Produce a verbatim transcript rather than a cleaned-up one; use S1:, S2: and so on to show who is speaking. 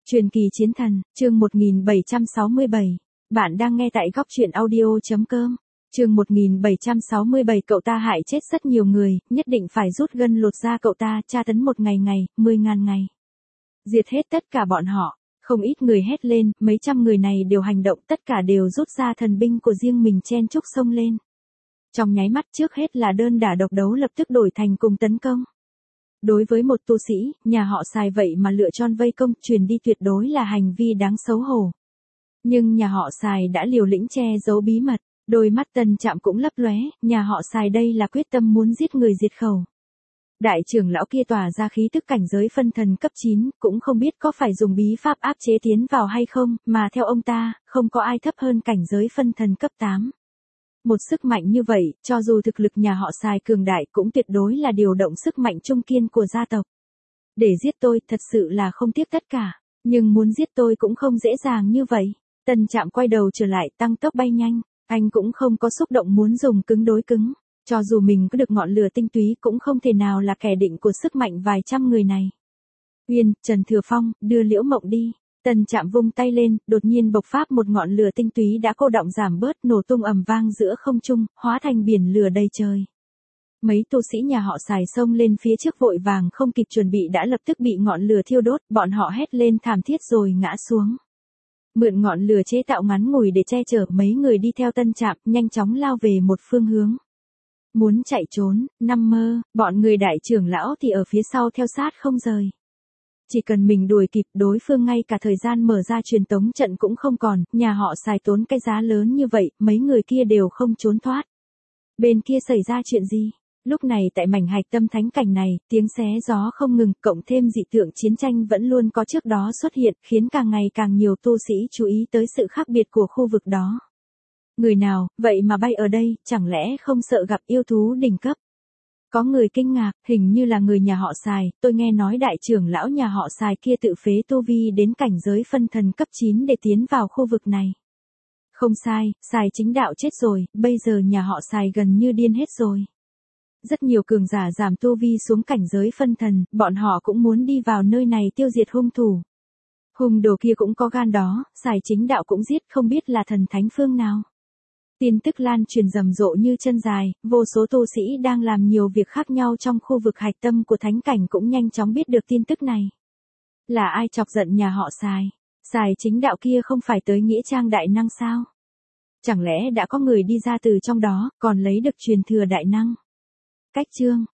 S1: Truyền kỳ chiến thần, chương một nghìn bảy trăm sáu mươi bảy. Bạn đang nghe tại góc truyện audio.com. Chương một nghìn bảy trăm sáu mươi bảy. Cậu ta hại chết rất nhiều người, nhất định phải rút gân lột da cậu ta, tra tấn một ngày ngày, mười ngàn ngày. Diệt hết tất cả bọn họ. Không ít người hét lên, mấy trăm người này đều hành động, tất cả đều rút ra thần binh của riêng mình chen chúc xông lên. Trong nháy mắt, trước hết là đơn đả độc đấu lập tức đổi thành cùng tấn công. Đối với một tu sĩ, nhà họ Sài vậy mà lựa chọn vây công, truyền đi tuyệt đối là hành vi đáng xấu hổ. Nhưng nhà họ Sài đã liều lĩnh che giấu bí mật, đôi mắt Tân Trạm cũng lấp lóe, nhà họ Sài đây là quyết tâm muốn giết người diệt khẩu. Đại trưởng lão kia tỏa ra khí tức cảnh giới phân thần cấp chín, cũng không biết có phải dùng bí pháp áp chế tiến vào hay không, mà theo ông ta, không có ai thấp hơn cảnh giới phân thần cấp tám. Một sức mạnh như vậy, cho dù thực lực nhà họ Sài cường đại cũng tuyệt đối là điều động sức mạnh trung kiên của gia tộc. Để giết tôi, thật sự là không tiếc tất cả, nhưng muốn giết tôi cũng không dễ dàng như vậy. Tân Trạm quay đầu trở lại, tăng tốc bay nhanh, anh cũng không có xúc động muốn dùng cứng đối cứng, cho dù mình có được ngọn lửa tinh túy cũng không thể nào là kẻ định của sức mạnh vài trăm người này. Uyên, Trần Thừa Phong, đưa Liễu Mộng đi. Tân Trạm vung tay lên, đột nhiên bộc phát một ngọn lửa tinh túy đã cô đọng giảm bớt, nổ tung ầm vang giữa không trung, hóa thành biển lửa đầy trời. Mấy tu sĩ nhà họ Sài xông lên phía trước vội vàng không kịp chuẩn bị đã lập tức bị ngọn lửa thiêu đốt, bọn họ hét lên thảm thiết rồi ngã xuống. Mượn ngọn lửa chế tạo ngắn ngủi để che chở, mấy người đi theo Tân Trạm, nhanh chóng lao về một phương hướng. Muốn chạy trốn, nằm mơ, bọn người đại trưởng lão thì ở phía sau theo sát không rời. Chỉ cần mình đuổi kịp, đối phương ngay cả thời gian mở ra truyền tống trận cũng không còn, nhà họ Sài tốn cái giá lớn như vậy, mấy người kia đều không trốn thoát. Bên kia xảy ra chuyện gì? Lúc này tại mảnh hạch tâm thánh cảnh này, tiếng xé gió không ngừng, cộng thêm dị tượng chiến tranh vẫn luôn có trước đó xuất hiện, khiến càng ngày càng nhiều tu sĩ chú ý tới sự khác biệt của khu vực đó. Người nào, vậy mà bay ở đây, chẳng lẽ không sợ gặp yêu thú đỉnh cấp? Có người kinh ngạc, hình như là người nhà họ Sài, tôi nghe nói đại trưởng lão nhà họ Sài kia tự phế tu vi đến cảnh giới phân thần cấp chín để tiến vào khu vực này. Không sai, Sài chính đạo chết rồi, bây giờ nhà họ Sài gần như điên hết rồi. Rất nhiều cường giả giảm tu vi xuống cảnh giới phân thần, bọn họ cũng muốn đi vào nơi này tiêu diệt hung thủ. Hung đồ kia cũng có gan đó, Sài chính đạo cũng giết, không biết là thần thánh phương nào. Tin tức lan truyền rầm rộ như chân dài, vô số tu sĩ đang làm nhiều việc khác nhau trong khu vực hạch tâm của thánh cảnh cũng nhanh chóng biết được tin tức này. Là ai chọc giận nhà họ Sài? Sài chính đạo kia không phải tới nghĩa trang đại năng sao? Chẳng lẽ đã có người đi ra từ trong đó, còn lấy được truyền thừa đại năng? Cách chương,